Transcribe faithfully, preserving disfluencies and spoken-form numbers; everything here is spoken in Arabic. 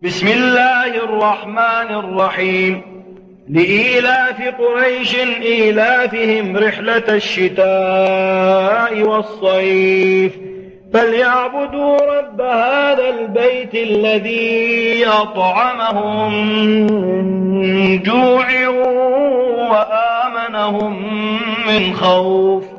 بسم الله الرحمن الرحيم. لإيلاف قريش إيلافهم رحلة الشتاء والصيف فليعبدوا رب هذا البيت الذي أطعمهم من جوع وآمنهم من خوف.